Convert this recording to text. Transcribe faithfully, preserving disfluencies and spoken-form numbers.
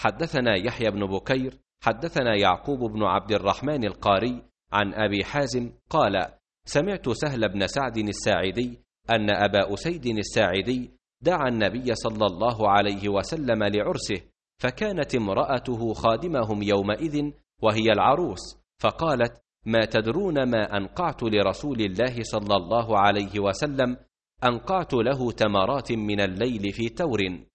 حدثنا يحيى بن بكير حدثنا يعقوب بن عبد الرحمن القاري عن أبي حازم قال: سمعت سهل بن سعد الساعدي أن أبا أسيد الساعدي دعا النبي صلى الله عليه وسلم لعرسه، فكانت امرأته خادمهم يومئذ وهي العروس، فقالت: ما تدرون ما أنقعت لرسول الله صلى الله عليه وسلم؟ أنقعت له تمرات من الليل في تور.